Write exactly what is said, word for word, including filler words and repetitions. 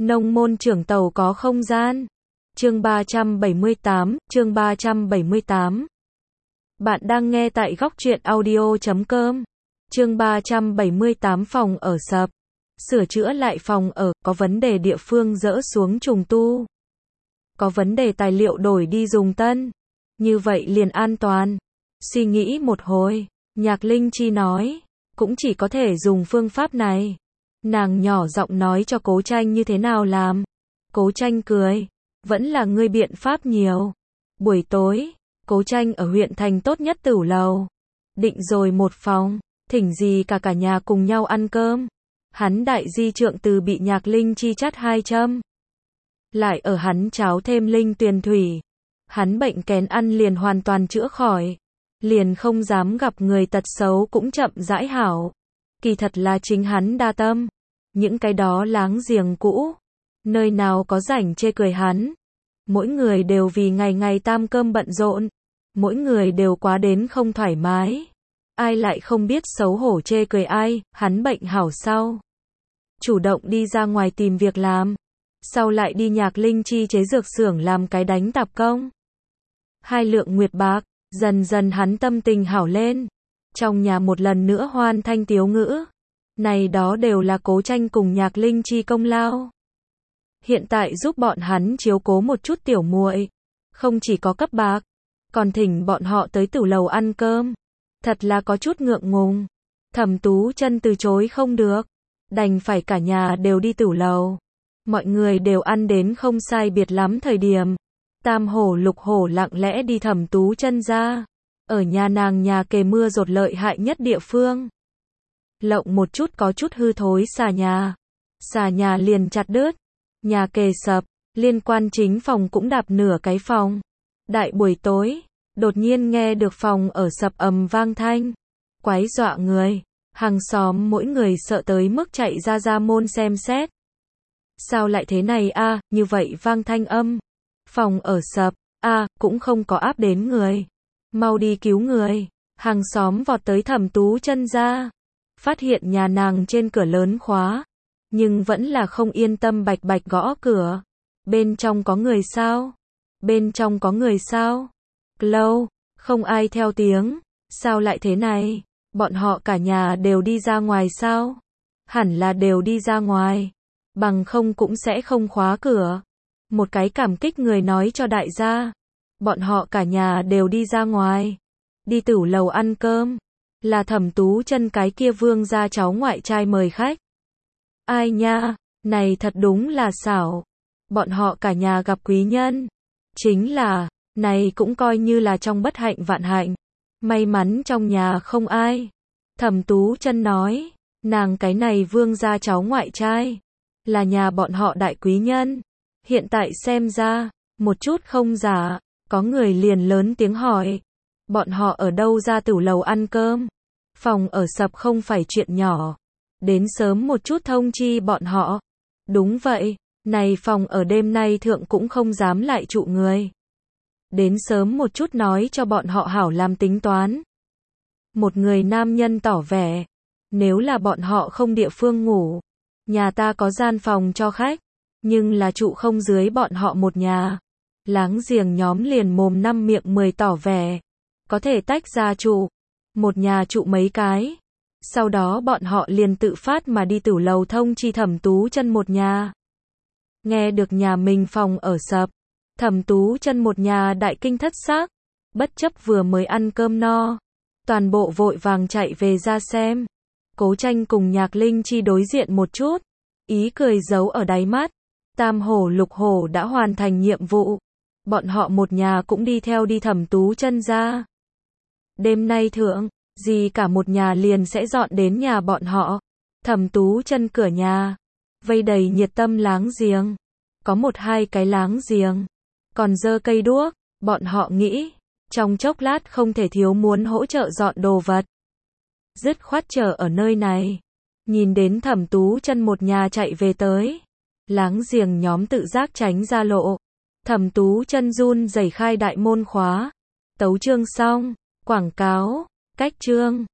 Nông môn trưởng tàu có không gian. Chương ba trăm bảy mươi tám, chương ba trăm bảy mươi tám. Bạn đang nghe tại góc truyện audio chấm com. Chương ba trăm bảy mươi tám phòng ở sập. Sửa chữa lại phòng ở, có vấn đề địa phương dỡ xuống trùng tu. Có vấn đề tài liệu đổi đi dùng tân. Như vậy liền an toàn. Suy nghĩ một hồi, Nhạc Linh Chi nói, cũng chỉ có thể dùng phương pháp này. Nàng nhỏ giọng nói cho Cố Tranh như thế nào làm. Cố Tranh cười, vẫn là ngươi biện pháp nhiều. Buổi tối, Cố Tranh ở huyện thành tốt nhất tửu lầu. Định rồi một phòng, thỉnh gì cả cả nhà cùng nhau ăn cơm. Hắn đại di trượng từ bị Nhạc Linh Chi chắt hai châm. Lại ở hắn cháo thêm linh tuyền thủy. Hắn bệnh kén ăn liền hoàn toàn chữa khỏi. Liền không dám gặp người tật xấu cũng chậm rãi hảo. Kỳ thật là chính hắn đa tâm. Những cái đó láng giềng cũ. Nơi nào có rảnh chê cười hắn. Mỗi người đều vì ngày ngày tam cơm bận rộn. Mỗi người đều quá đến không thoải mái. Ai lại không biết xấu hổ chê cười ai, hắn bệnh hảo sau. Chủ động đi ra ngoài tìm việc làm. Sau lại đi Nhạc Linh Chi chế dược xưởng làm cái đánh tạp công. Hai lượng nguyệt bạc, dần dần hắn tâm tình hảo lên. Trong nhà một lần nữa hoan thanh tiếu ngữ. Này đó đều là Cố Tranh cùng Nhạc Linh Chi công lao. Hiện tại giúp bọn hắn chiếu cố một chút tiểu muội, không chỉ có cấp bạc, còn thỉnh bọn họ tới tửu lầu ăn cơm. Thật là có chút ngượng ngùng. Thẩm Tú Chân từ chối không được, đành phải cả nhà đều đi tửu lầu. Mọi người đều ăn đến không sai biệt lắm thời điểm. Tam hổ lục hổ lặng lẽ đi Thẩm Tú Chân ra. Ở nhà nàng nhà kề mưa dột lợi hại nhất địa phương. Lộng một chút có chút hư thối xà nhà. Xà nhà liền chặt đứt. Nhà kề sập, liên quan chính phòng cũng đạp nửa cái phòng. Đại buổi tối, đột nhiên nghe được phòng ở sập ầm vang thanh. Quái dọa người. Hàng xóm mỗi người sợ tới mức chạy ra ra môn xem xét. Sao lại thế này a, à, như vậy vang thanh âm. Phòng ở sập, a, à, cũng không có áp đến người. Mau đi cứu người. Hàng xóm vọt tới Thẩm Tú Chân ra. Phát hiện nhà nàng trên cửa lớn khóa. Nhưng vẫn là không yên tâm bạch bạch gõ cửa. Bên trong có người sao? Bên trong có người sao? Lâu, không ai theo tiếng. Sao lại thế này? Bọn họ cả nhà đều đi ra ngoài sao? Hẳn là đều đi ra ngoài. Bằng không cũng sẽ không khóa cửa. Một cái cảm kích người nói cho đại gia. Bọn họ cả nhà đều đi ra ngoài. Đi tửu lầu ăn cơm. Là Thẩm Tú Chân cái kia vương gia cháu ngoại trai mời khách. Ai nha, này thật đúng là xảo. Bọn họ cả nhà gặp quý nhân. Chính là, này cũng coi như là trong bất hạnh vạn hạnh. May mắn trong nhà không ai. Thẩm Tú Chân nói, nàng cái này vương gia cháu ngoại trai. Là nhà bọn họ đại quý nhân. Hiện tại xem ra, một chút không giả. Có người liền lớn tiếng hỏi. Bọn họ ở đâu ra tửu lầu ăn cơm? Phòng ở sập không phải chuyện nhỏ. Đến sớm một chút thông chi bọn họ. Đúng vậy, này phòng ở đêm nay thượng cũng không dám lại trụ người. Đến sớm một chút nói cho bọn họ hảo làm tính toán. Một người nam nhân tỏ vẻ. Nếu là bọn họ không địa phương ngủ. Nhà ta có gian phòng cho khách. Nhưng là trụ không dưới bọn họ một nhà. Láng giềng nhóm liền mồm năm miệng mười tỏ vẻ. Có thể tách ra trụ. Một nhà trụ mấy cái. Sau đó bọn họ liền tự phát mà đi tửu lầu thông chi Thẩm Tú Chân một nhà. Nghe được nhà mình phòng ở sập. Thẩm Tú Chân một nhà đại kinh thất xác. Bất chấp vừa mới ăn cơm no. Toàn bộ vội vàng chạy về ra xem. Cố Tranh cùng Nhạc Linh Chi đối diện một chút. Ý cười giấu ở đáy mắt. Tam hổ lục hổ đã hoàn thành nhiệm vụ. Bọn họ một nhà cũng đi theo đi Thẩm Tú Chân ra. Đêm nay thượng, gì cả một nhà liền sẽ dọn đến nhà bọn họ. Thẩm Tú Chân cửa nhà. Vây đầy nhiệt tâm láng giềng. Có một hai cái láng giềng. Còn giơ cây đuốc. Bọn họ nghĩ. Trong chốc lát không thể thiếu muốn hỗ trợ dọn đồ vật. Dứt khoát chờ ở nơi này. Nhìn đến Thẩm Tú Chân một nhà chạy về tới. Láng giềng nhóm tự giác tránh ra lộ. Thẩm Tú Chân run rẩy khai đại môn khóa. Tấu chương xong. Quảng cáo. Cách chương.